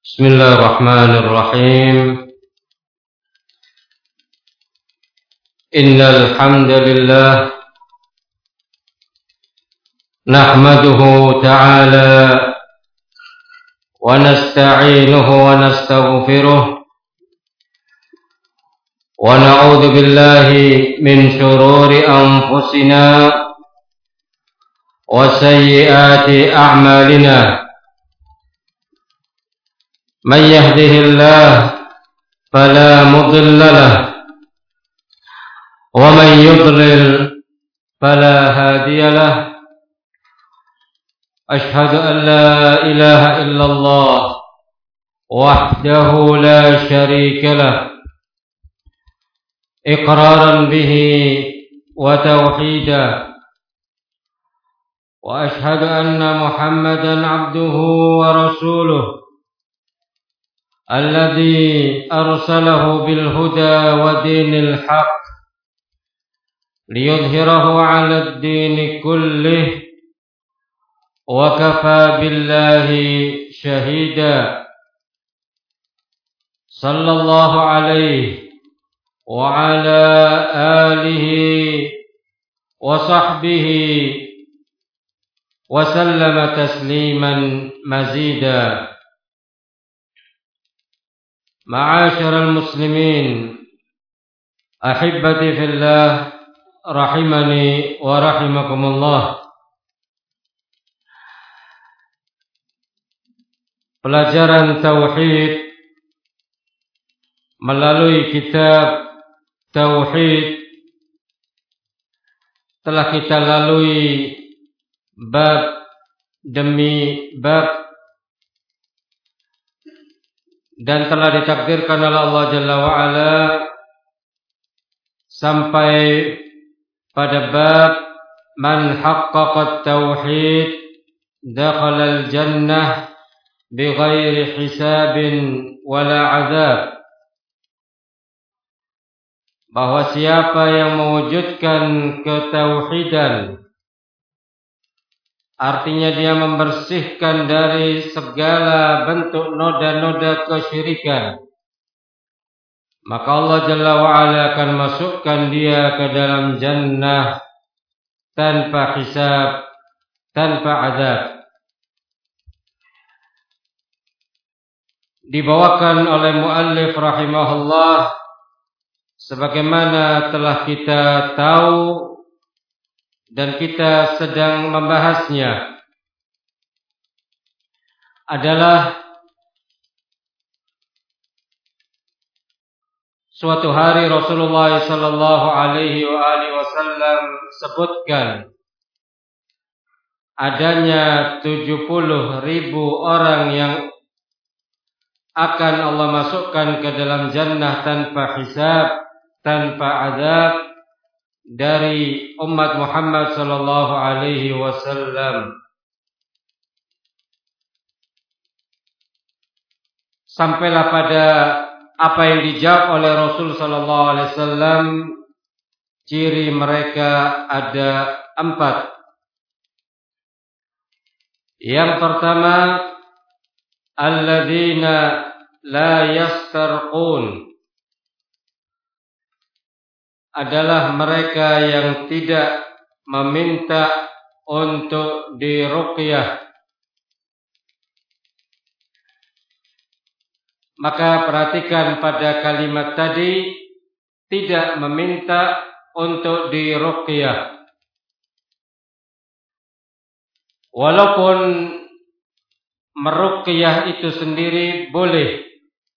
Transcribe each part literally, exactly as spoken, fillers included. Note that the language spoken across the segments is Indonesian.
بسم الله الرحمن الرحيم إن الحمد لله نحمده تعالى ونستعينه ونستغفره ونعوذ بالله من شرور أنفسنا وسيئات أعمالنا من يهده الله فلا مضل له ومن يضلل فلا هادي له أشهد أن لا إله إلا الله وحده لا شريك له إقرارا به وتوحيدا وأشهد أن محمدا عبده ورسوله الذي أرسله بالهدى ودين الحق ليظهره على الدين كله وكفى بالله شهيدا صلى الله عليه وعلى آله وصحبه وسلم تسليما مزيدا. معاشر المسلمين أحبتي في الله rahimani wa rahimakumullah. Pelajaran tauhid melalui kitab tauhid telah kita lalui bab demi bab dan telah ditakdirkan oleh Allah Jalla wa'ala sampai pada bab man haqqaqa tauhid dakhala al-jannah bighairi hisabin wala azab, bahwa siapa yang mewujudkan ketauhidan, artinya dia membersihkan dari segala bentuk noda-noda kesyirikan, maka Allah Jalla wa'ala akan masukkan dia ke dalam jannah tanpa hisab, tanpa azab. Dibawakan oleh muallif rahimahullah sebagaimana telah kita tahu dan kita sedang membahasnya adalah suatu hari Rasulullah sallallahu alaihi wasallam sebutkan adanya tujuh puluh ribu orang yang akan Allah masukkan ke dalam jannah tanpa hisab, tanpa azab dari umat Muhammad sallallahu alaihi wasallam. Sampailah pada apa yang dijawab oleh Rasul sallallahu alaihi wasallam, ciri mereka ada empat. Yang pertama, alladzina la yastarqun, adalah mereka yang tidak meminta untuk diruqyah. Maka perhatikan pada kalimat tadi, tidak meminta untuk diruqyah. Walaupun meruqyah itu sendiri boleh,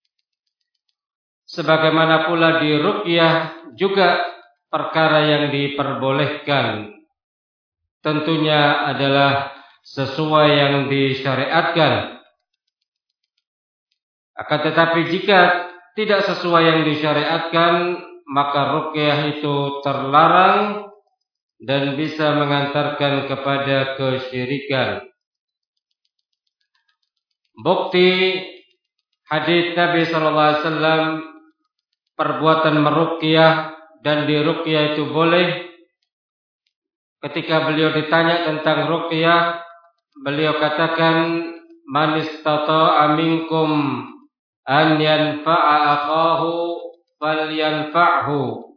sebagaimana pula diruqyah juga perkara yang diperbolehkan, tentunya adalah sesuai yang disyariatkan. Akan tetapi jika tidak sesuai yang disyariatkan, maka ruqyah itu terlarang dan bisa mengantarkan kepada kesyirikan. Bukti hadis Nabi sallallahu alaihi wasallam perbuatan meruqyah dan diruqyah itu boleh. Ketika beliau ditanya tentang ruqyah, beliau katakan man istata'a minkum an yanfa'a akhahu falyanfa'hu.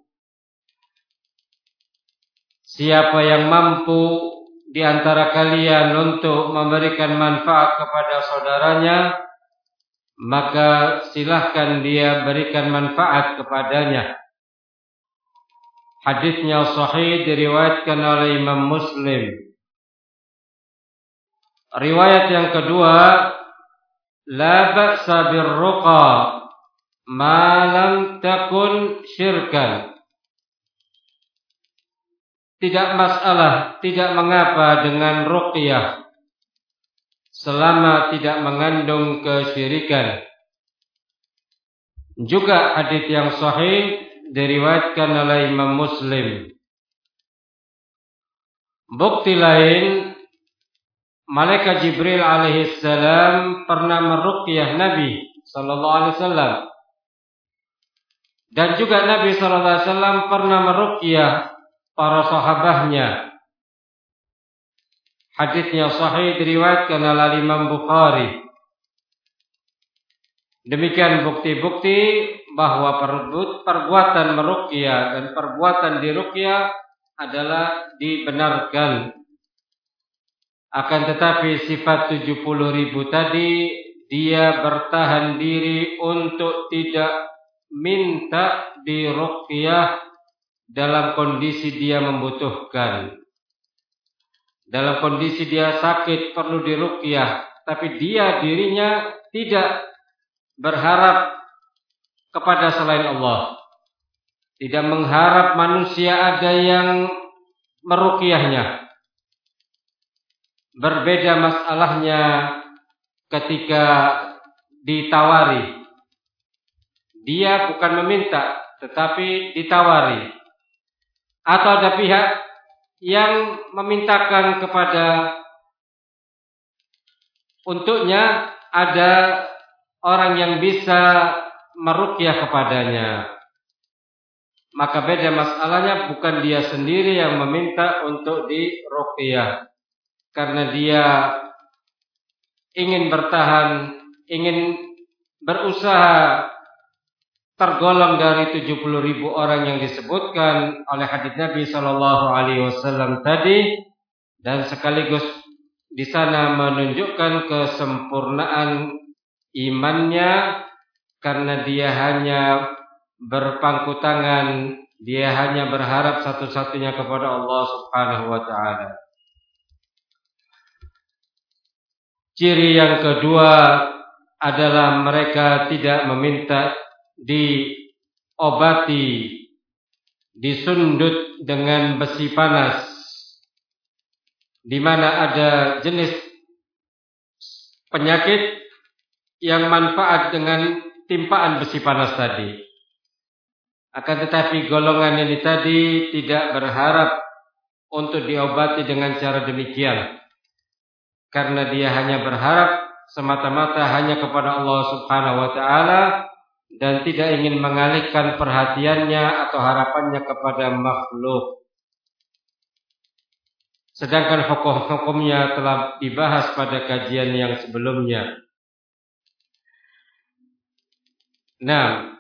Siapa yang mampu di antara kalian untuk memberikan manfaat kepada saudaranya, maka silahkan dia berikan manfaat kepadanya. Hadisnya sahih, diriwayatkan oleh Imam Muslim. Riwayat yang kedua, la ba'sa birruqa ma lam takun syirkan. Tidak masalah, tidak mengapa dengan ruqyah selama tidak mengandung kesyirikan. Juga hadis yang sahih diriwayatkan oleh Imam Muslim. Bukti lain, malaikat Jibril alaihi salam pernah meruqyah Nabi sallallahu alaihi wasallam. Dan juga Nabi sallallahu alaihi wasallam pernah meruqyah para sahabatnya. Hadisnya sahih diriwayatkan oleh Imam Bukhari. Demikian bukti-bukti bahwa perbuatan meruqyah dan perbuatan diruqyah adalah dibenarkan. Akan tetapi sifat tujuh puluh ribu tadi, dia bertahan diri untuk tidak minta diruqyah dalam kondisi dia membutuhkan. Dalam kondisi dia sakit perlu diruqyah, tapi dia dirinya tidak berharap kepada selain Allah. Tidak mengharap manusia ada yang meruqyahnya. Berbeda masalahnya ketika ditawari. Dia bukan meminta, tetapi ditawari. Atau ada pihak yang memintakan kepada untuknya ada orang yang bisa meruqyah kepadanya. Maka beda masalahnya, bukan dia sendiri yang meminta untuk diruqyah. Karena dia ingin bertahan, ingin berusaha tergolong dari tujuh puluh ribu orang yang disebutkan oleh hadis Nabi sallallahu alaihi wasallam tadi, dan sekaligus di sana menunjukkan kesempurnaan imannya, karena dia hanya berpangku tangan, dia hanya berharap satu-satunya kepada Allah Subhanahu wa taala. Ciri yang kedua adalah mereka tidak meminta diobati, disundut dengan besi panas, di mana ada jenis penyakit yang manfaat dengan timpaan besi panas tadi. Akan tetapi golongan ini tadi tidak berharap untuk diobati dengan cara demikian, karena dia hanya berharap semata-mata hanya kepada Allah Subhanahu wa taala dan tidak ingin mengalihkan perhatiannya atau harapannya kepada makhluk. Sedangkan hukum-hukumnya telah dibahas pada kajian yang sebelumnya. Nah,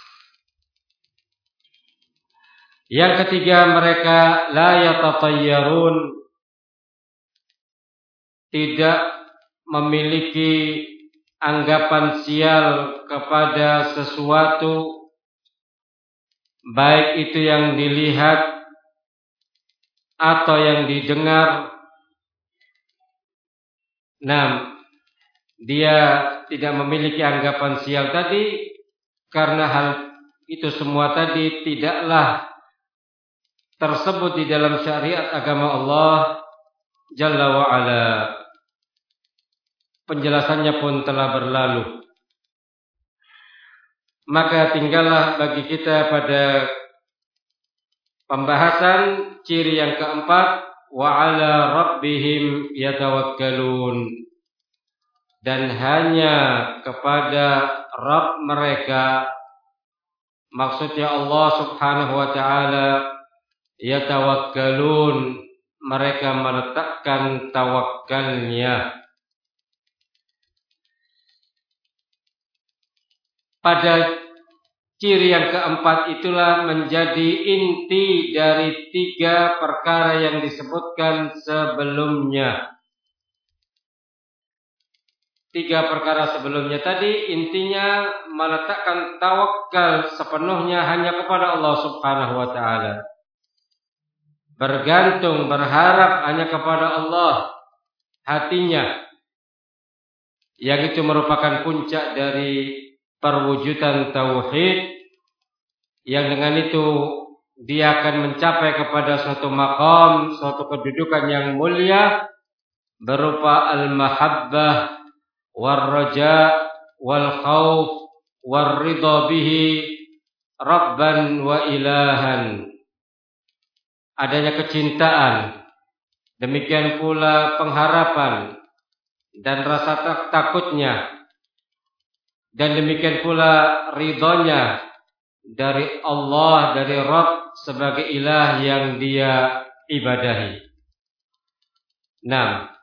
yang ketiga, mereka la yatatayyarun, tidak memiliki anggapan sial kepada sesuatu, baik itu yang dilihat atau yang didengar. Nah, dia tidak memiliki anggapan sial tadi karena hal itu semua tadi tidaklah tersebut di dalam syariat agama Allah Jalla wa'ala. Penjelasannya pun telah berlalu. Maka tinggallah bagi kita pada pembahasan ciri yang keempat, wa 'ala rabbihim yatawakkalun, dan hanya kepada Rabb mereka, maksudnya Allah Subhanahu wa taala, yatawakkalun, mereka meletakkan tawakkalnya. pada ciri yang keempat itulah menjadi inti dari tiga perkara yang disebutkan sebelumnya. Tiga perkara sebelumnya tadi intinya meletakkan tawakal sepenuhnya hanya kepada Allah Subhanahu wa taala. Bergantung, berharap hanya kepada Allah hatinya. Yang itu merupakan puncak dari perwujudan tauhid, yang dengan itu dia akan mencapai kepada suatu maqam, suatu kedudukan yang mulia berupa al-mahabbah war-raja wal-khauf war-ridha bihi rabban wa ilahan. Adanya kecintaan, demikian pula pengharapan dan rasa takutnya, dan demikian pula ridhonya dari Allah, dari Rabb sebagai ilah yang dia ibadahi. Nah,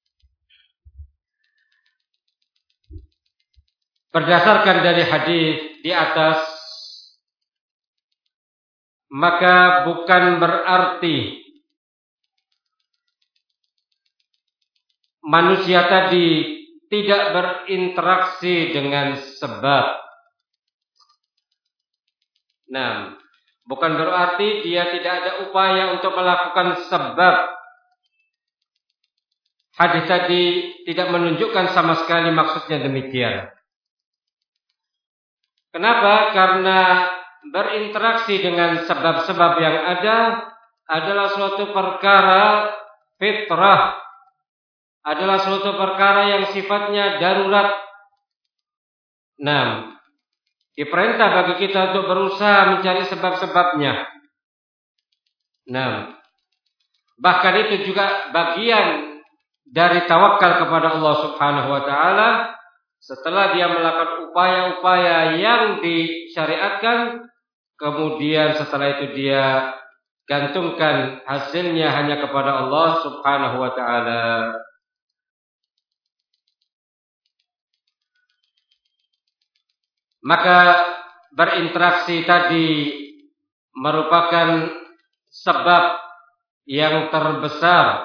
berdasarkan dari hadis di atas, maka bukan berarti manusia tadi tidak berinteraksi dengan sebab. Nah, bukan berarti dia tidak ada upaya untuk melakukan sebab. Hadis tadi tidak menunjukkan sama sekali maksudnya demikian. Kenapa? Karena berinteraksi dengan sebab-sebab yang ada adalah suatu perkara fitrah, adalah suatu perkara yang sifatnya darurat. Nah, diperintah bagi kita untuk berusaha mencari sebab-sebabnya. Nah, bahkan itu juga bagian dari tawakal kepada Allah Subhanahu wa taala. Setelah dia melakukan upaya-upaya yang disyariatkan, kemudian setelah itu dia gantungkan hasilnya hanya kepada Allah Subhanahu wa taala. Maka berinteraksi tadi merupakan sebab yang terbesar.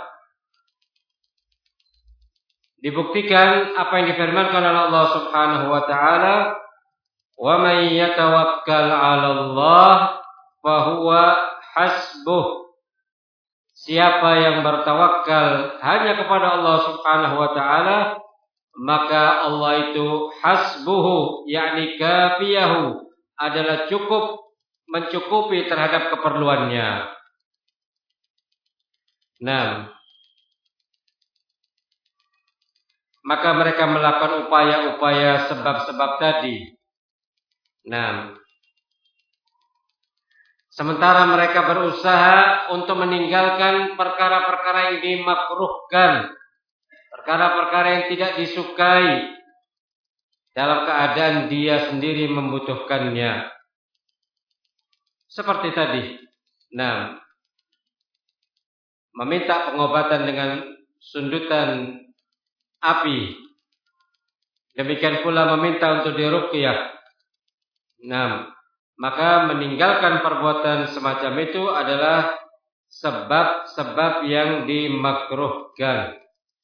Dibuktikan apa yang difirmankan oleh Allah Subhanahu wa taala, "Wa may yatawakkal 'ala Allah fa huwa hasbuh." Siapa yang bertawakal hanya kepada Allah Subhanahu wa taala, maka Allah itu hasbuhu, yakni kafiyahu, adalah cukup, mencukupi terhadap keperluannya. Nah, maka mereka melakukan upaya-upaya sebab-sebab tadi. Nah, sementara mereka berusaha untuk meninggalkan perkara-perkara yang dimakruhkan, perkara-perkara yang tidak disukai, dalam keadaan dia sendiri membutuhkannya. Seperti tadi. Nah, meminta pengobatan dengan sundutan api. Demikian pula meminta untuk diruqyah. Nah, maka meninggalkan perbuatan semacam itu adalah sebab-sebab yang dimakruhkan.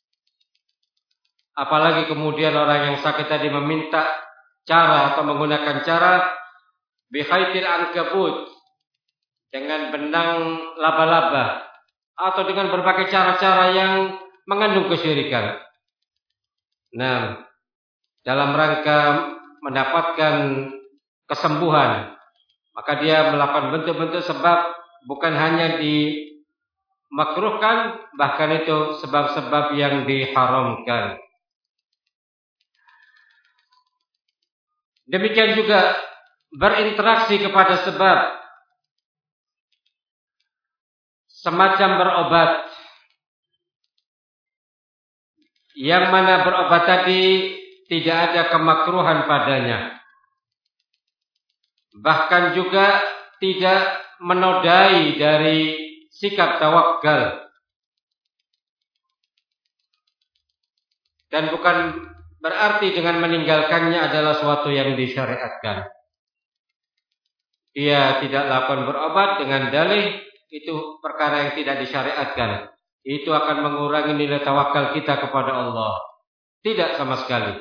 Apalagi kemudian orang yang sakit tadi meminta cara atau menggunakan cara bikhaitil ankabut, dengan benang laba-laba, atau dengan berbagai cara-cara yang mengandung kesyirikan. Nah, dalam rangka mendapatkan kesembuhan, maka dia melakukan bentuk-bentuk sebab bukan hanya dimakruhkan, bahkan itu sebab-sebab yang diharamkan. Demikian juga berinteraksi kepada sebab, semacam berobat, yang mana berobat tadi tidak ada kemakruhan padanya, bahkan juga tidak menodai dari sikap tawakal, dan bukan berarti dengan meninggalkannya adalah suatu yang disyariatkan. Dia tidak lakukan berobat dengan dalih, itu perkara yang tidak disyariatkan. Itu akan mengurangi nilai tawakal kita kepada Allah. Tidak sama sekali.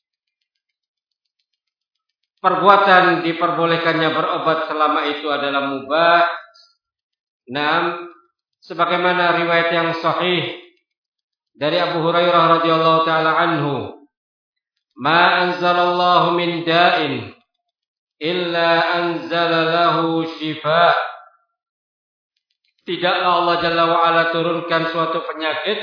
Perbuatan diperbolehkannya berobat selama itu adalah mubah. Naam, sebagaimana riwayat yang sahih dari Abu Hurairah radhiyallahu taala anhu, "Ma anzalallahu min da'in illa anzala lahu shifa." Tidaklah Allah Jalla wa Ala turunkan suatu penyakit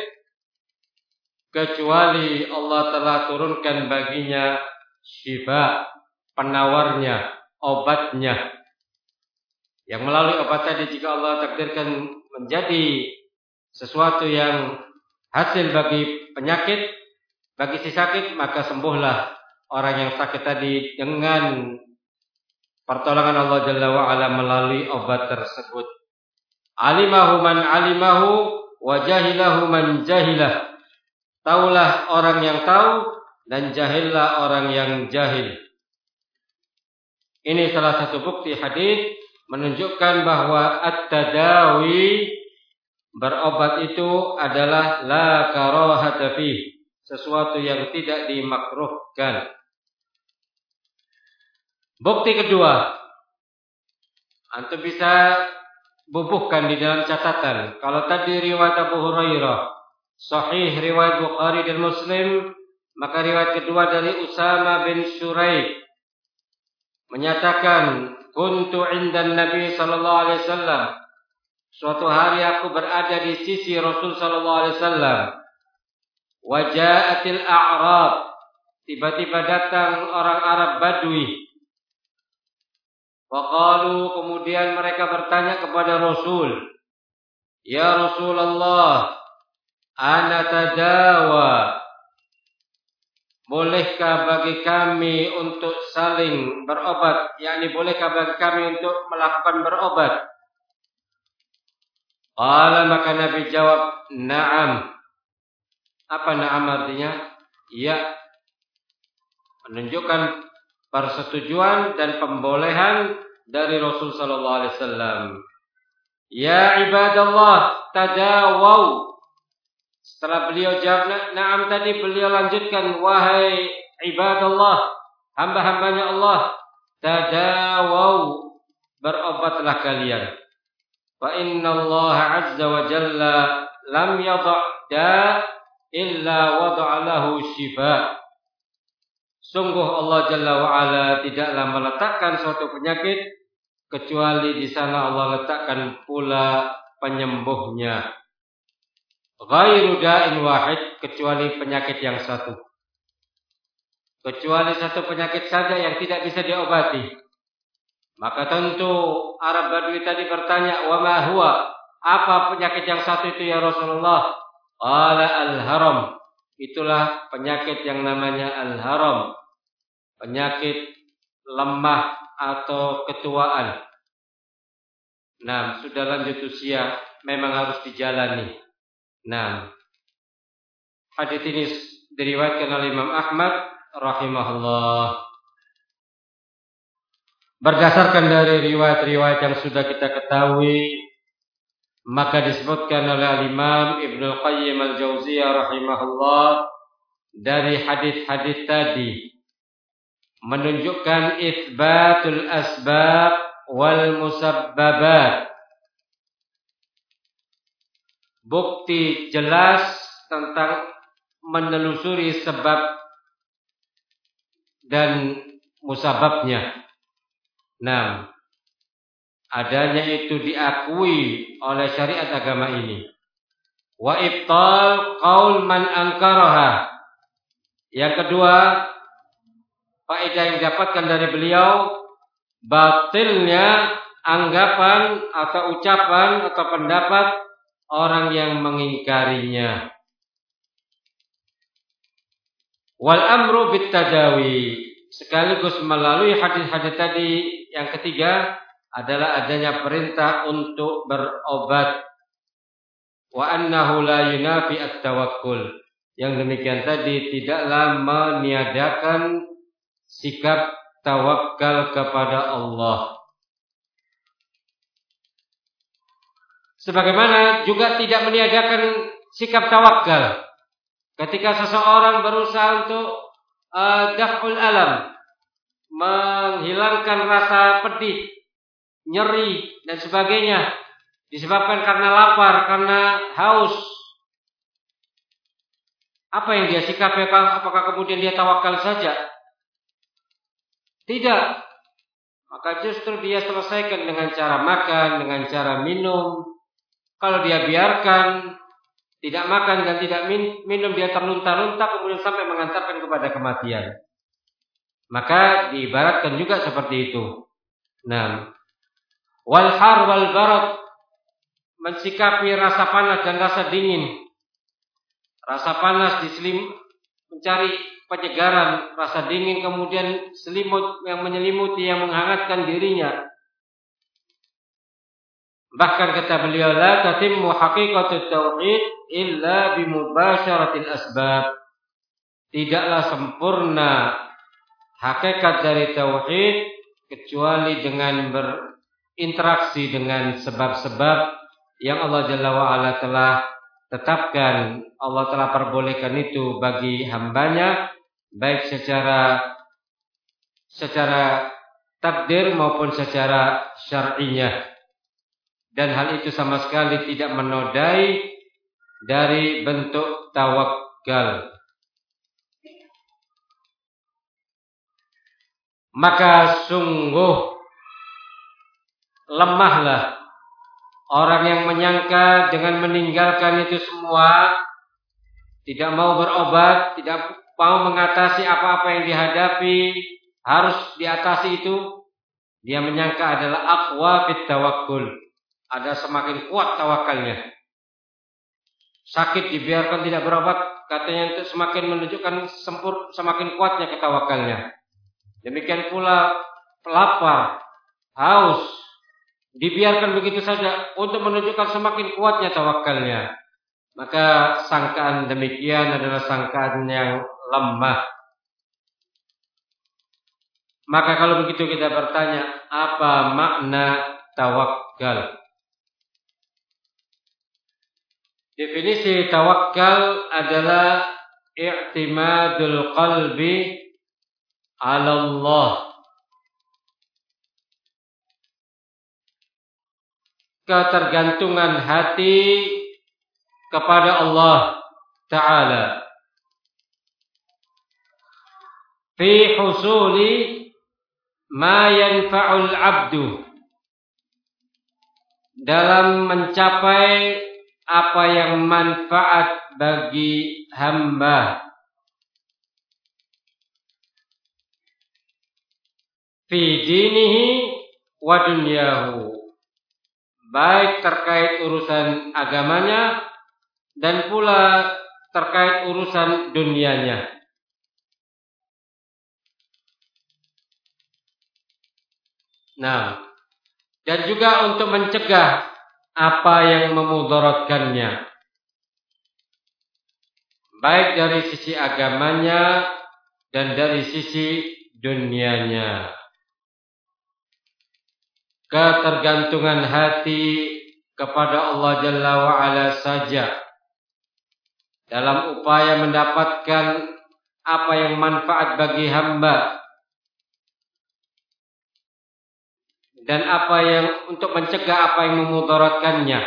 kecuali Allah telah turunkan baginya shifa, penawarnya, obatnya. Yang melalui obat tadi jika Allah takdirkan menjadi sesuatu yang hasil bagi penyakit, bagi si sakit, maka sembuhlah orang yang sakit tadi dengan pertolongan Allah Jalla wa Ala melalui obat tersebut. Alimahu man alimahu wa jahilahu man jahilah. Taulah orang yang tahu dan jahillah orang yang jahil. Ini salah satu bukti hadis menunjukkan bahwa at-tadawi, berobat itu adalah la karahata fih, sesuatu yang tidak dimakruhkan. Bukti kedua, antum bisa bubuhkan di dalam catatan. Kalau tadi riwayat Abu Hurairah sahih riwayat Bukhari dan Muslim, maka riwayat kedua dari Usama bin Syuraik menyatakan, kuntu indan Nabi sallallahu alaihi wasallam. Suatu hari aku berada di sisi Rasul sallallahu alaihi wasallam. Wa ja'atil a'rab. Tiba-tiba datang orang Arab Badui. Faqalu, kemudian mereka bertanya kepada Rasul, "Ya Rasulullah, ana tadawa. Bolehkah bagi kami untuk saling berobat? yakni bolehkah bagi kami untuk melakukan berobat?" Qala, maka Nabi jawab, "Na'am." Apa na'am artinya? Ya. Menunjukkan persetujuan dan pembolehan dari Rasul sallallahu alaihi wasallam. Ya ibadallah, tadawaw. Setelah beliau jawab na'am tadi, beliau lanjutkan, wahai ibadallah, hamba-hambanya Allah, tadawaw, berobatlah kalian. Fa inna Allah azza wa jalla lam yada' da' illa wada'a lahu shifa. Sungguh Allah Jalla wa Ala tidaklah meletakkan suatu penyakit kecuali di sana Allah letakkan pula penyembuhnya. Ghairu da'in wahid, kecuali penyakit yang satu. Kecuali satu penyakit saja yang tidak bisa diobati. Maka tentu Arab Badui tadi bertanya, wa ma huwa? Apa penyakit yang satu itu ya Rasulullah? Qala al-haram. Itulah penyakit yang namanya al-haram. Penyakit lemah atau ketuaan. Nah, sudah lanjut usia, memang harus dijalani. Nah, hadis ini diriwayatkan oleh Imam Ahmad rahimahullah. Berdasarkan dari riwayat-riwayat yang sudah kita ketahui, maka disebutkan oleh Imam Ibnu Qayyim al-Jauziyah rahimahullah dari hadis-hadis tadi menunjukkan itsbatul asbab wal musabbabat. Bukti jelas tentang menelusuri sebab dan musababnya. Nah, adanya itu diakui oleh syariat agama ini. Wa ibtal qaul man ankaraha. Yang kedua, faedah yang didapatkan dari beliau, batilnya anggapan atau ucapan atau pendapat orang yang mengingkarinya. Wal amru bit tadawi, sekaligus melalui hadis-hadis tadi yang ketiga adalah adanya perintah untuk berobat. Wa annahu la yunafi at-tawakkul, yang demikian tadi tidaklah meniadakan sikap tawakal kepada Allah. Sebagaimana juga tidak meniadakan sikap tawakal ketika seseorang berusaha untuk uh, daf'ul alam, menghilangkan rasa pedih, nyeri dan sebagainya disebabkan karena lapar, karena haus. Apa yang dia sikapi? Apakah kemudian dia tawakal saja? Tidak. Maka justru dia selesaikan dengan cara makan, dengan cara minum. Kalau dia biarkan tidak makan dan tidak minum, dia terlunta-lunta kemudian sampai mengantarkan kepada kematian. Maka diibaratkan juga seperti itu. Nah, wal har wal barad, mensikapi rasa panas dan rasa dingin. Rasa panas diselim mencari penyegaran, rasa dingin kemudian selimut yang menyelimuti, yang menghangatkan dirinya. Bahkan kata beliau, la tatimmu haqiqatut tauhid illa bimubasyaratil asbab. Tidaklah sempurna hakikat dari tauhid kecuali dengan berinteraksi dengan sebab-sebab yang Allah Jalla wa Ala telah tetapkan. Allah telah perbolehkan itu bagi hambanya, baik secara secara takdir maupun secara syar'inya. Dan hal itu sama sekali tidak menodai dari bentuk tawakal. Maka sungguh lemahlah orang yang menyangka dengan meninggalkan itu semua, tidak mau berobat, tidak mau mengatasi apa-apa yang dihadapi, harus diatasi itu, dia menyangka adalah aqwa fit tawakkul, ada semakin kuat tawakalnya. Sakit dibiarkan tidak berobat, katanya itu semakin menunjukkan sempur, semakin kuatnya ketawakalnya. Demikian pula lapar, haus, dibiarkan begitu saja untuk menunjukkan semakin kuatnya tawakalnya. Maka sangkaan demikian adalah sangkaan yang lemah. Maka kalau begitu kita bertanya, apa makna tawakal? Definisi tawakal adalah i'timadul qalbi 'ala Allah. Ketergantungan hati kepada Allah Ta'ala fi husuli ma yanfa'ul 'abdu, dalam mencapai apa yang manfaat bagi hamba, fi dinihi wa dunyahu, baik terkait urusan agamanya dan pula terkait urusan dunianya. Nah, dan juga untuk mencegah apa yang memudaratkannya, baik dari sisi agamanya dan dari sisi dunianya. Ketergantungan hati kepada Allah Jalla wa'ala saja dalam upaya mendapatkan apa yang manfaat bagi hamba dan apa yang untuk mencegah apa yang memudaratkannya,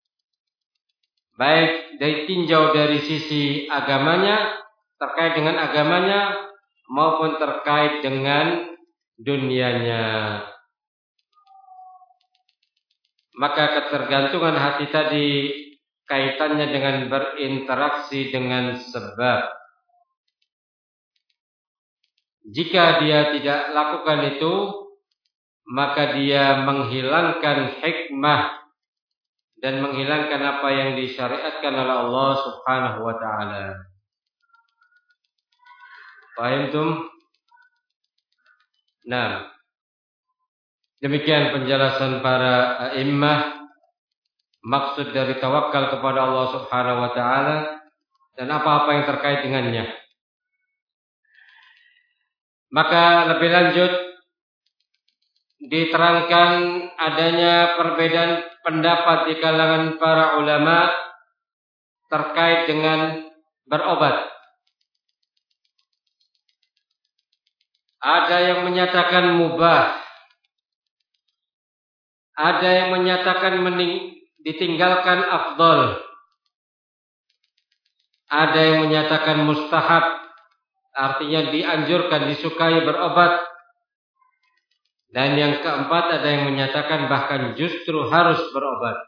baik dari tinjau dari sisi agamanya, terkait dengan agamanya maupun terkait dengan dunianya. Maka ketergantungan hati tadi kaitannya dengan berinteraksi dengan sebab. Jika dia tidak lakukan itu, maka dia menghilangkan hikmah dan menghilangkan apa yang disyariatkan oleh Allah Subhanahu wa taala. Paham tum? Nah, demikian penjelasan para a'immah maksud dari tawakal kepada Allah Subhanahu wa taala dan apa-apa yang terkait dengannya. Maka lebih lanjut diterangkan adanya perbedaan pendapat di kalangan para ulama terkait dengan berobat. Ada yang menyatakan mubah, ada yang menyatakan mening, ditinggalkan afdal, ada yang menyatakan mustahab, artinya dianjurkan, disukai berobat. Dan yang keempat ada yang menyatakan bahkan justru harus berobat.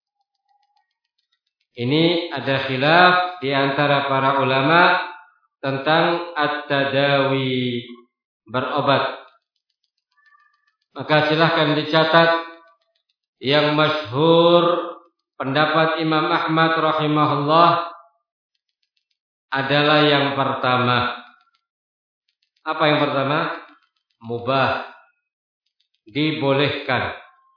Ini ada khilaf di antara para ulama tentang at-tadawi, berobat. Maka silahkan dicatat yang masyhur pendapat Imam Ahmad rahimahullah adalah yang pertama. Apa yang pertama? Mubah, dibolehkan.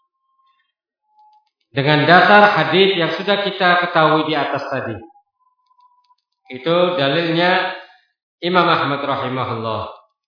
Dengan dasar hadis yang sudah kita ketahui di atas tadi. Itu dalilnya Imam Ahmad rahimahullah.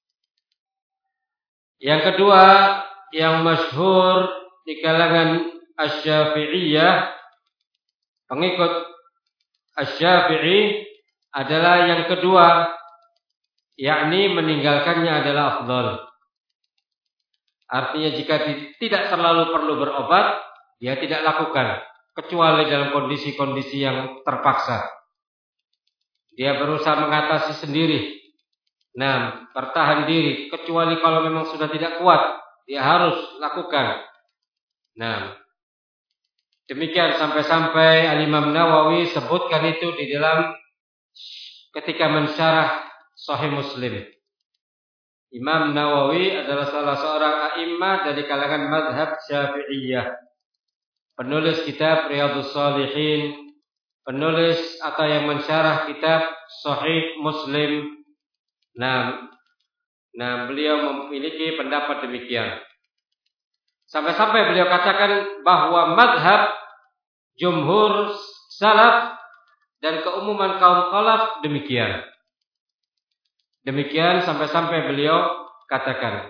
Yang kedua, yang masyhur di kalangan Asy-Syafi'iyah, pengikut Asy-Syafi'i adalah yang kedua, yakni meninggalkannya adalah afdal. Artinya jika tidak terlalu perlu berobat, dia tidak lakukan, kecuali dalam kondisi-kondisi yang terpaksa. Dia berusaha mengatasi sendiri. Nah, bertahan diri, kecuali kalau memang sudah tidak kuat, dia harus lakukan. Nah, demikian sampai-sampai Al-Imam Nawawi sebutkan itu di dalam ketika mensyarah Sahih Muslim. Imam Nawawi adalah salah seorang a'immah dari kalangan mazhab Syafi'iyah. Penulis kitab Riyadhus Shalihin, penulis atau yang mensyarah kitab Sahih Muslim. Nah, nah beliau memiliki pendapat demikian. Sampai-sampai beliau katakan bahwa mazhab jumhur salaf dan keumuman kaum khalaf demikian. Demikian sampai-sampai beliau katakan.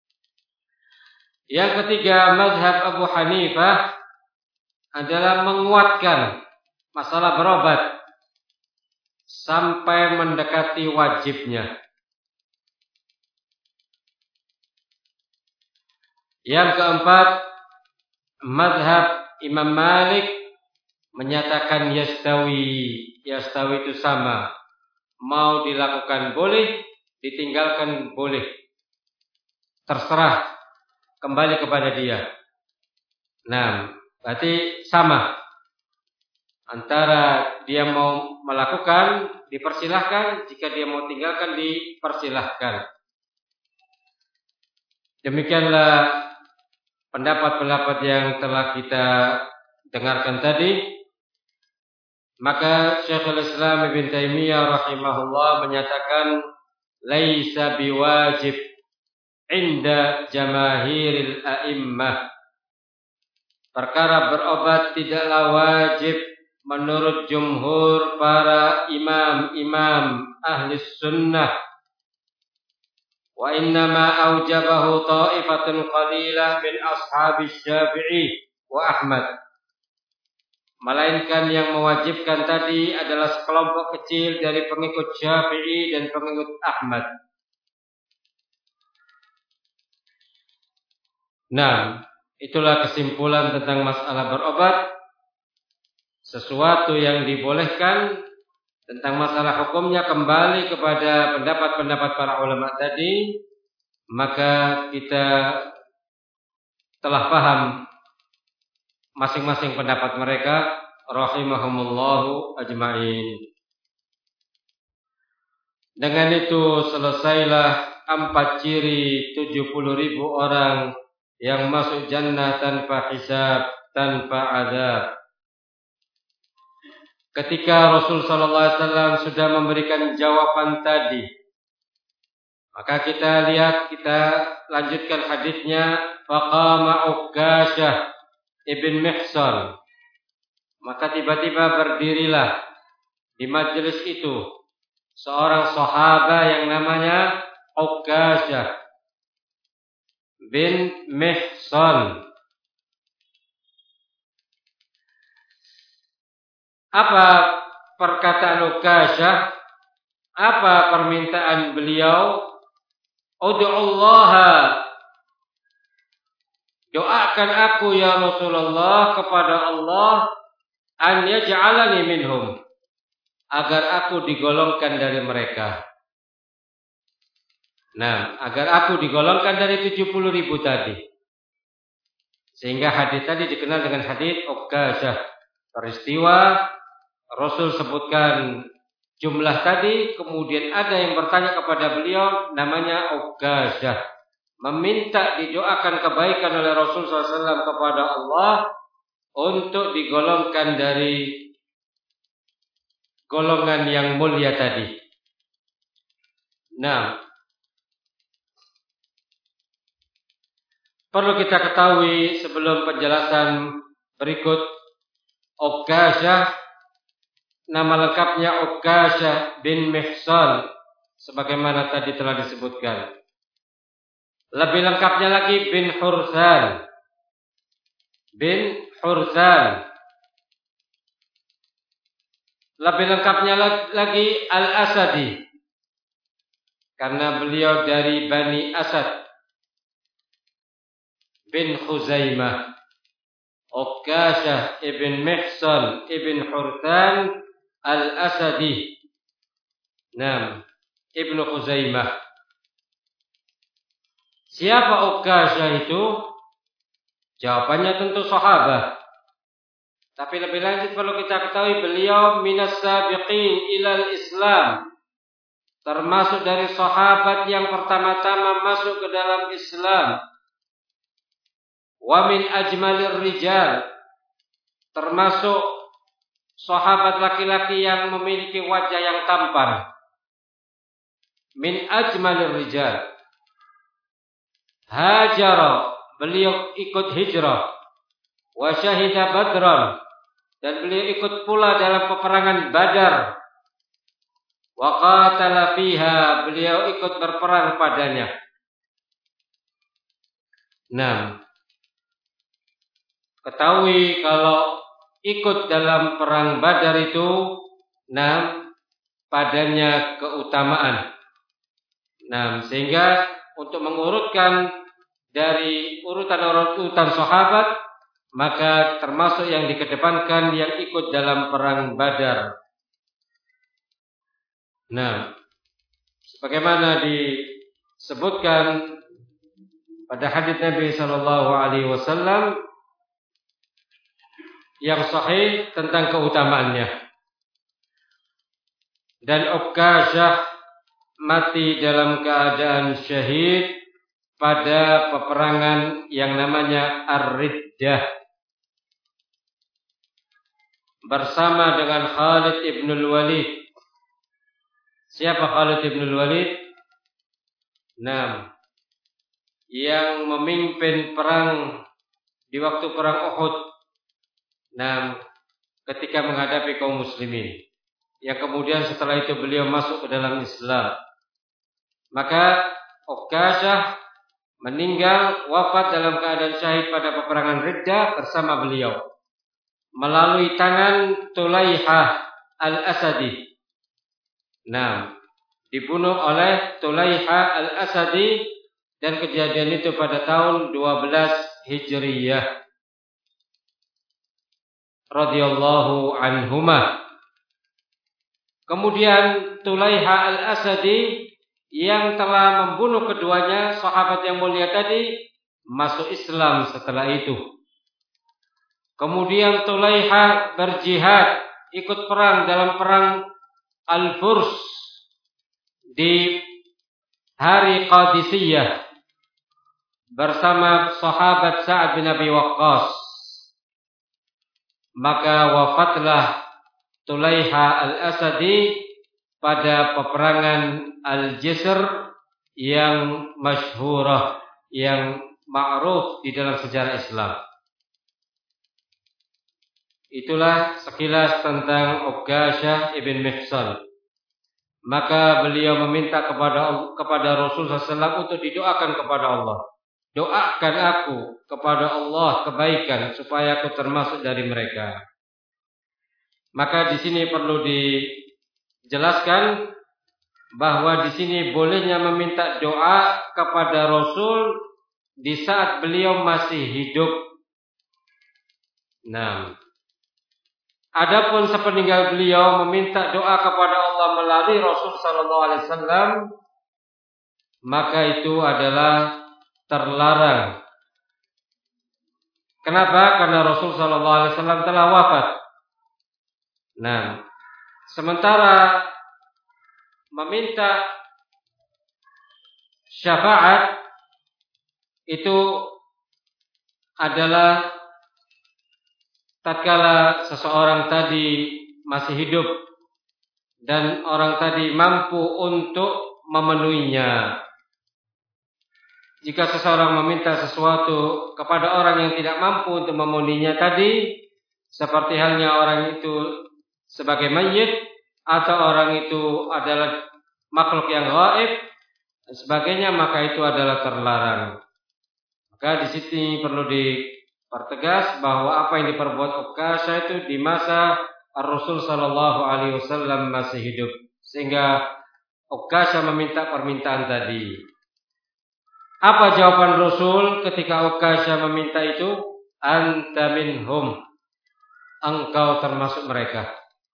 Yang ketiga, mazhab Abu Hanifah adalah menguatkan masalah berobat sampai mendekati wajibnya. Yang keempat, mazhab Imam Malik menyatakan yastawi. Yastawi itu sama. Mau dilakukan boleh, ditinggalkan boleh. Terserah, kembali kepada dia. Nah, berarti sama. Antara dia mau melakukan, dipersilahkan. Jika dia mau tinggalkan, dipersilahkan. Demikianlah pendapat-pendapat yang telah kita dengarkan tadi. Maka Syekhul Islam Ibn Taimiyah rahimahullah menyatakan laisa biwajib inda jamaahiril a'immah. Perkara berobat tidaklah wajib menurut jumhur para imam-imam ahli sunnah. Wa innama aujabahu ta'ifatun qalilah min ashabis Syafi'i wa Ahmad. Melainkan yang mewajibkan tadi adalah sekelompok kecil dari pengikut Syafi'i dan pengikut Ahmad. Nah, itulah kesimpulan tentang masalah berobat. Sesuatu yang dibolehkan tentang masalah hukumnya kembali kepada pendapat-pendapat para ulama tadi. Maka kita telah paham masing-masing pendapat mereka rahimahumullahu ajma'in. Dengan itu selesailah empat ciri tujuh puluh ribu orang yang masuk jannah tanpa hisab, tanpa azab. Ketika Rasul sallallahu alaihi wasallam sudah memberikan jawaban tadi, maka kita lihat, kita lanjutkan hadisnya. Faqama Uqasyah ibn Mihsan, maka tiba-tiba berdirilah di majelis itu seorang sahabat yang namanya Uqashah bin Mihsan. Apa perkataan Uqashah? Apa permintaan beliau? Ud'ullaha, doakan aku ya Rasulullah kepada Allah, an yaj'alani minhum, agar aku digolongkan dari mereka. Nah, agar aku digolongkan dari tujuh puluh ribu tadi. Sehingga hadis tadi dikenal dengan hadis Uqashah. Peristiwa Rasul sebutkan jumlah tadi, kemudian ada yang bertanya kepada beliau, namanya Uqashah, meminta didoakan kebaikan oleh Rasul sallallahu alaihi wasallam kepada Allah untuk digolongkan dari golongan yang mulia tadi. Nah, perlu kita ketahui sebelum penjelasan berikut, Uqashah nama lengkapnya Uqashah bin Mihsan, sebagaimana tadi telah disebutkan. Lebih lengkapnya lagi bin Hursan. Bin Hursan. Lebih lengkapnya lagi Al-Asadi, karena beliau dari Bani Asad bin Khuzaimah. Uqashah ibn Mihsan ibn Hursan Al-Asadi, Nam, Ibnu Khuzaimah. Siapa Uqashah itu? Jawabannya tentu sahabat. Tapi lebih lanjut perlu kita ketahui beliau minas sabiqin ilal Islam, termasuk dari sahabat yang pertama-tama masuk ke dalam Islam. Wa min ajmalir rijal, termasuk sahabat laki-laki yang memiliki wajah yang tampan. Min ajmalir rijal. Hajara, beliau ikut hijrah. Wa syahida badran, dan beliau ikut pula dalam peperangan Badar. Wa qatala fiha, beliau ikut berperang padanya. Nah, ketahui kalau ikut dalam perang Badar itu, nah, padanya keutamaan. Nah, sehingga untuk mengurutkan dari urutan-urutan sahabat, maka termasuk yang dikedepankan yang ikut dalam perang Badar. Nah, sebagaimana disebutkan pada hadits Nabi sallallahu alaihi wasallam yang sahih tentang keutamaannya. Dan Uqashah mati dalam keadaan syahid pada peperangan yang namanya Ar-Riddah bersama dengan Khalid ibn al-Walid. Siapa Khalid ibn al-Walid? Nah, yang memimpin perang di waktu perang Uhud. Nah, ketika menghadapi kaum muslimin, yang kemudian setelah itu beliau masuk ke dalam Islam. Maka Uqashah meninggal wafat dalam keadaan syahid pada peperangan Riddah bersama beliau melalui tangan Tulaihah Al-Asadi. Nah, dibunuh oleh Tulaihah Al-Asadi, dan kejadian itu pada tahun dua belas Hijriyah. Radhiyallahu anhumah. Kemudian Tulaihah Al-Asadi yang telah membunuh keduanya sahabat yang mulia tadi masuk Islam setelah itu. Kemudian Tulaihah berjihad, ikut perang dalam perang Al-Furs di hari Qadisiyah bersama sahabat Sa'ad bin Abi Waqqas. Maka wafatlah Tulaihah Al-Asadi pada peperangan Al-Jisr yang masyhurah, yang ma'ruf di dalam sejarah Islam. Itulah sekilas tentang Uqasyah ibn Mihsan. Maka beliau meminta kepada kepada Rasul sallallahu alaihi wasallam untuk didoakan kepada Allah. Doakan aku kepada Allah kebaikan supaya aku termasuk dari mereka. Maka di sini perlu dijelaskan bahwa di sini bolehnya meminta doa kepada Rasul di saat beliau masih hidup. Nah, adapun sepeninggal beliau meminta doa kepada Allah melalui Rasul sallallahu alaihi wasallam, maka itu adalah terlarang. Kenapa? Karena Rasul sallallahu alaihi wasallam telah wafat. Nah, sementara meminta syafaat itu adalah tatkala seseorang tadi masih hidup dan orang tadi mampu untuk memenuhinya. Jika seseorang meminta sesuatu kepada orang yang tidak mampu untuk memenuhinya tadi, seperti halnya orang itu sebagai mayit atau orang itu adalah makhluk yang gaib dan sebagainya, maka itu adalah terlarang. Maka di sini perlu dipertegas bahwa apa yang diperbuat Uqasyah itu di masa Rasul sallallahu alaihi wasallam masih hidup, sehingga Uqasyah meminta permintaan tadi. Apa jawaban Rasul ketika Uqasyah meminta itu? Anta minhum, engkau termasuk mereka.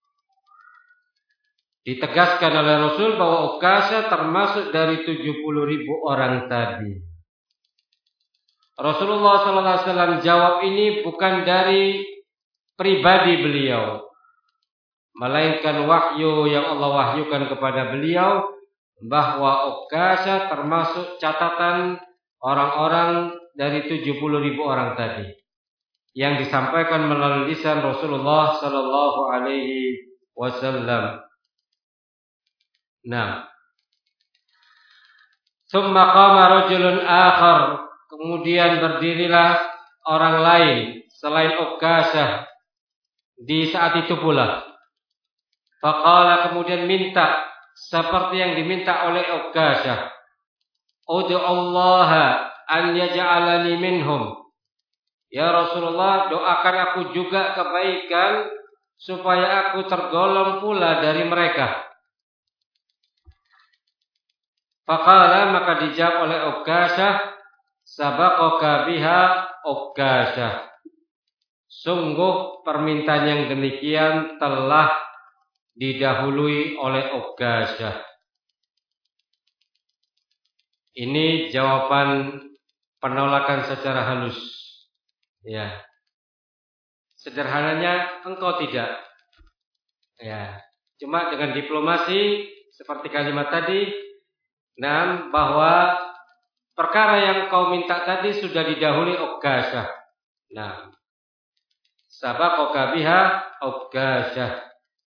Ditegaskan oleh Rasul bahwa Uqasyah termasuk dari tujuh puluh ribu orang tadi. Rasulullah sallallahu alaihi wasallam jawab ini bukan dari pribadi beliau, melainkan wahyu yang Allah wahyukan kepada beliau, bahwa Uqasyah termasuk catatan orang-orang dari tujuh puluh ribu orang tadi yang disampaikan melalui lisan Rasulullah sallallahu alaihi wasallam. Nah, summa qama rajulun akhar, kemudian berdirilah orang lain selain Uqasyah di saat itu pula. Faqala, kemudian minta seperti yang diminta oleh Uqasyah. Ud'u Allah an yaj'alani minhum. Ya Rasulullah, doakan aku juga kebaikan supaya aku tergolong pula dari mereka. Faqala, maka dijawab oleh Uqasyah, sabaqaka biha Uqasyah. Sungguh permintaan yang demikian telah didahului oleh Uqasyah. Ini jawaban penolakan secara halus. Ya. Sederhananya engkau tidak. Ya. Cuma dengan diplomasi seperti kalimat tadi, nah, bahwa perkara yang kau minta tadi sudah didahului Uqasyah. Nah, sabaqaka biha Uqasyah.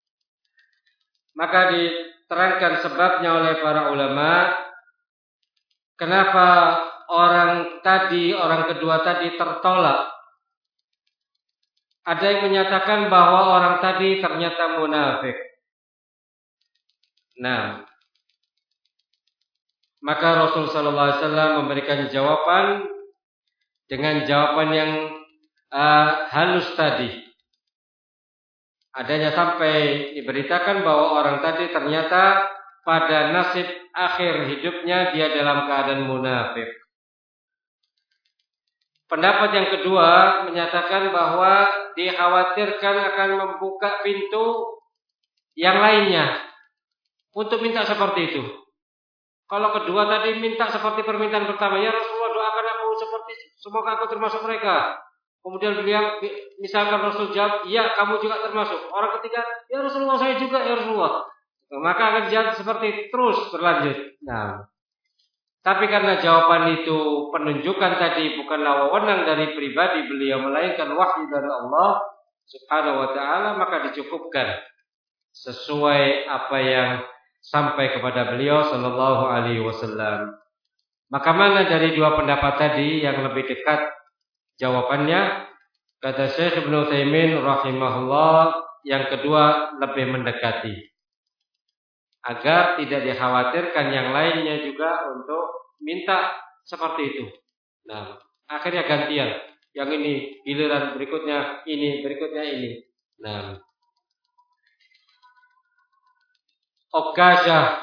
Maka diterangkan sebabnya oleh para ulama, kenapa orang tadi, orang kedua tadi tertolak. Ada yang menyatakan bahwa orang tadi ternyata munafik. Nah, maka Rasul sallallahu alaihi wasallam memberikan jawaban dengan jawaban yang uh, halus tadi. Adanya sampai diberitakan bahwa orang tadi ternyata pada nasib akhir hidupnya dia dalam keadaan munafik. Pendapat yang kedua menyatakan bahwa dikhawatirkan akan membuka pintu yang lainnya untuk minta seperti itu. Kalau kedua tadi minta seperti permintaan pertama, ya Rasulullah, doakan aku seperti semoga aku termasuk mereka. Kemudian beliau, misalkan Rasul jawab, iya kamu juga termasuk. Orang ketiga, ya Rasulullah, saya juga, ya Rasulullah. Maka akan jawab seperti terus berlanjut. Nah, tapi karena jawaban itu penunjukan tadi bukanlah wewenang dari pribadi beliau, melainkan wahyu dari Allah Subhanahu wa taala, maka dicukupkan sesuai apa yang sampai kepada beliau sallallahu alaihi wasallam. Maka mana dari dua pendapat tadi yang lebih dekat jawabannya? Kata Syekh Ibnu Utsaimin rahimahullah, yang kedua lebih mendekati, agar tidak dikhawatirkan yang lainnya juga untuk minta seperti itu. Nah, akhirnya gantian. Yang ini giliran berikutnya ini, berikutnya ini. Nah, Okasah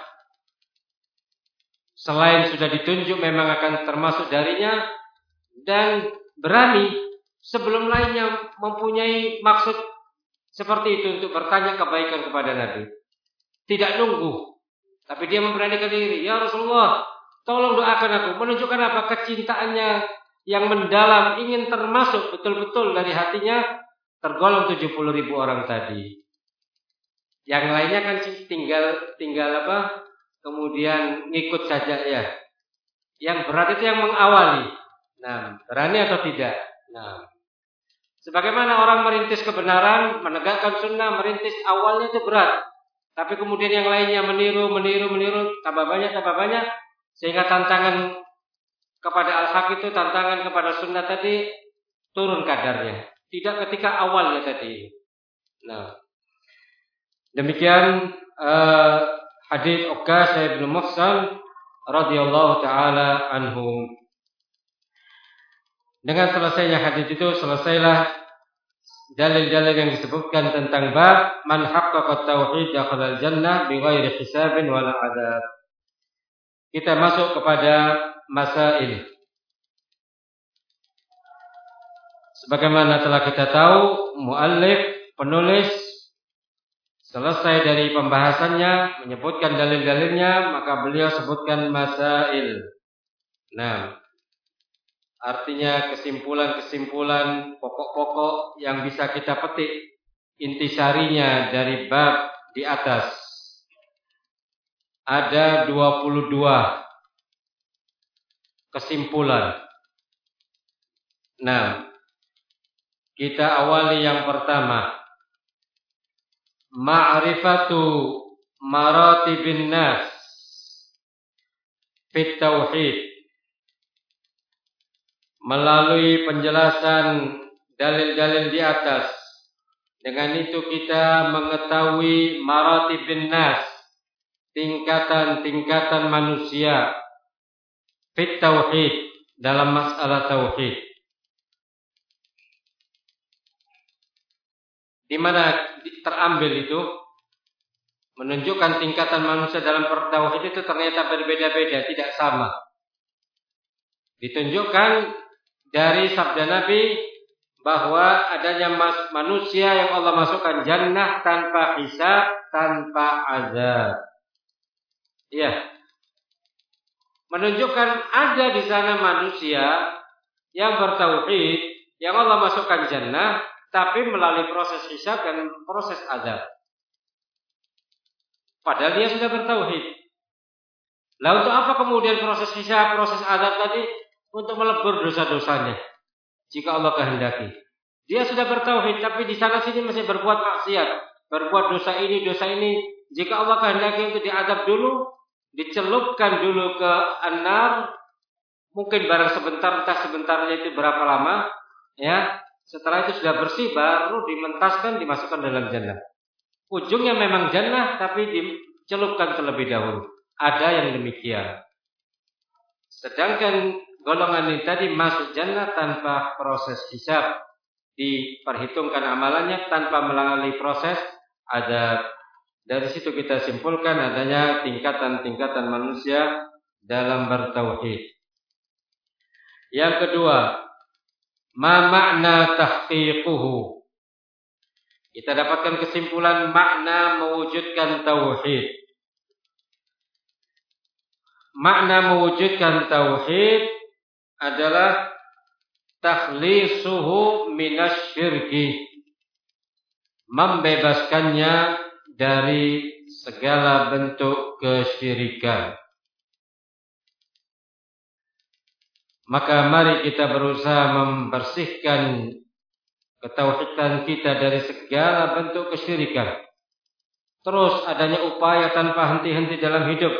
selain sudah ditunjuk memang akan termasuk darinya, dan berani sebelum lainnya mempunyai maksud seperti itu untuk bertanya kebaikan kepada Nabi. Tidak nunggu, tapi dia memberanikan diri. Ya Rasulullah, tolong doakan aku. Menunjukkan apa? Kecintaannya yang mendalam, ingin termasuk betul-betul dari hatinya, tergolong tujuh puluh ribu orang tadi. Yang lainnya kan tinggal tinggal apa? Kemudian ngikut saja ya. Yang berat itu yang mengawali. Nah, berani atau tidak? Nah, sebagaimana orang merintis kebenaran, menegakkan sunnah, merintis awalnya itu berat. Tapi kemudian yang lainnya meniru, meniru, meniru, tambah banyak, tambah banyak, sehingga tantangan kepada al-haq itu, tantangan kepada sunnah tadi turun kadarnya. Tidak ketika awalnya tadi. Nah, demikian uh, hadits Uqashah bin Muhsan radhiyallahu taala anhu. Dengan selesainya hadits itu, selesailah dalil-dalil yang disebutkan tentang bab man haqqaqa tauhid dakhala al-jannah bighairi hisabin wala adzab. Kita masuk kepada masail. Sebagaimana telah kita tahu, muallif, penulis selesai dari pembahasannya, menyebutkan dalil-dalilnya, maka beliau sebutkan masail. Nah, artinya kesimpulan-kesimpulan pokok-pokok yang bisa kita petik intisarinya dari bab di atas. Ada dua puluh dua kesimpulan. Nah, kita awali yang pertama. Ma'rifatu maratibin nas fit tauhid. Melalui penjelasan dalil-dalil di atas, dengan itu kita mengetahui maratibin nas, tingkatan-tingkatan manusia fit tauhid, dalam masalah tauhid. Di mana terambil itu? Menunjukkan tingkatan manusia dalam bertauhid itu ternyata berbeda-beda, tidak sama. Ditunjukkan dari sabda Nabi bahwa adanya manusia yang Allah masukkan jannah tanpa hisab, tanpa azab. Ya. Menunjukkan ada di sana manusia yang bertauhid, yang Allah masukkan jannah, tapi melalui proses hisab dan proses azab. Padahal dia sudah bertauhid. Lalu untuk apa kemudian proses hisab, proses azab tadi? Untuk melebur dosa-dosanya, jika Allah kehendaki. Dia sudah bertauhid, tapi di sana sini masih berbuat maksiat, berbuat dosa ini, dosa ini. Jika Allah kehendaki untuk diazab dulu, dicelupkan dulu ke an-nar, mungkin barang sebentar, entah sebentarnya itu berapa lama, ya. Setelah itu sudah bersih, baru dimentaskan, dimasukkan dalam jannah. Ujungnya memang jannah, tapi dicelupkan terlebih dahulu. Ada yang demikian. Sedangkan golongan ini tadi masuk jannah tanpa proses hisab, diperhitungkan amalannya tanpa melalui proses azab. Dari situ kita simpulkan adanya tingkatan-tingkatan manusia dalam bertauhid. Yang kedua, ma makna tahqiquhu. Kita dapatkan kesimpulan makna mewujudkan tauhid. Makna mewujudkan tauhid adalah takhlisuhu minasyirki, membebaskannya dari segala bentuk kesyirikan. Maka mari kita berusaha membersihkan ketauhidan kita dari segala bentuk kesyirikan. Terus adanya upaya tanpa henti-henti dalam hidup,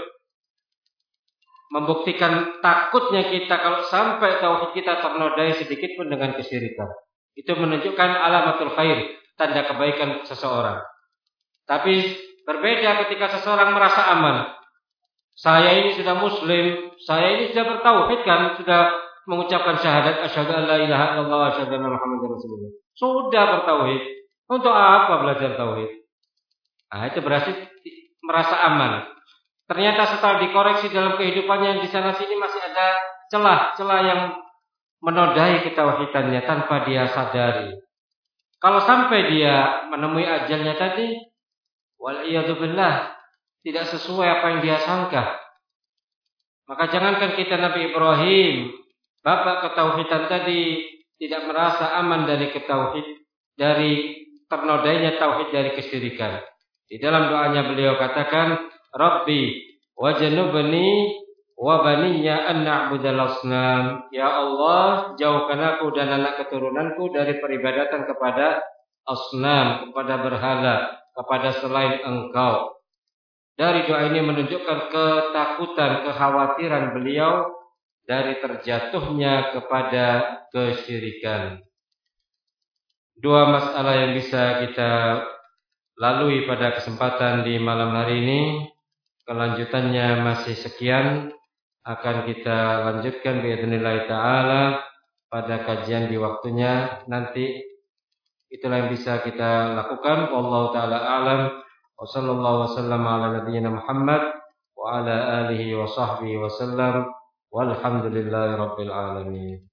membuktikan takutnya kita kalau sampai tauhid kita ternodai sedikit pun dengan kesyirikan. Itu menunjukkan alamatul khair, tanda kebaikan seseorang. Tapi berbeda ketika seseorang merasa aman. Saya ini sudah muslim, saya ini sudah bertauhid kan, sudah mengucapkan syahadat asyhadu an la ilaha illallah wa asyhadu anna muhammadar rasulullah. Sudah bertauhid. Untuk apa belajar tauhid? Nah, itu berarti merasa aman. Ternyata setelah dikoreksi dalam kehidupannya yang di sana sini masih ada celah-celah yang menodai ketauhidannya tanpa dia sadari. Kalau sampai dia menemui ajalnya tadi, wal iyadu billah, tidak sesuai apa yang dia sangka. Maka jangankan kita Nabi Ibrahim, bapak ketauhidan tadi, tidak merasa aman dari ketauhid, dari ternodainya tauhid dari kesyirikan. Di dalam doanya beliau katakan, Rabbi wajnubni wa baniya an na'budal asnam. Ya Allah, jauhkan aku dan anak keturunanku dari peribadatan kepada asnam, kepada berhala, kepada selain Engkau. Dari doa ini menunjukkan ketakutan, kekhawatiran beliau dari terjatuhnya kepada kesyirikan. Dua masalah yang bisa kita lalui pada kesempatan di malam hari ini. Kelanjutannya masih sekian, akan kita lanjutkan biidznillah taala pada kajian di waktunya nanti. Itulah yang bisa kita lakukan. Wallahu taala a'lam. Wa sallallahu wasallam ala nabiyyina Muhammad wa ala alihi wa sahbihi wasallam. Walhamdulillahi rabbil alamin.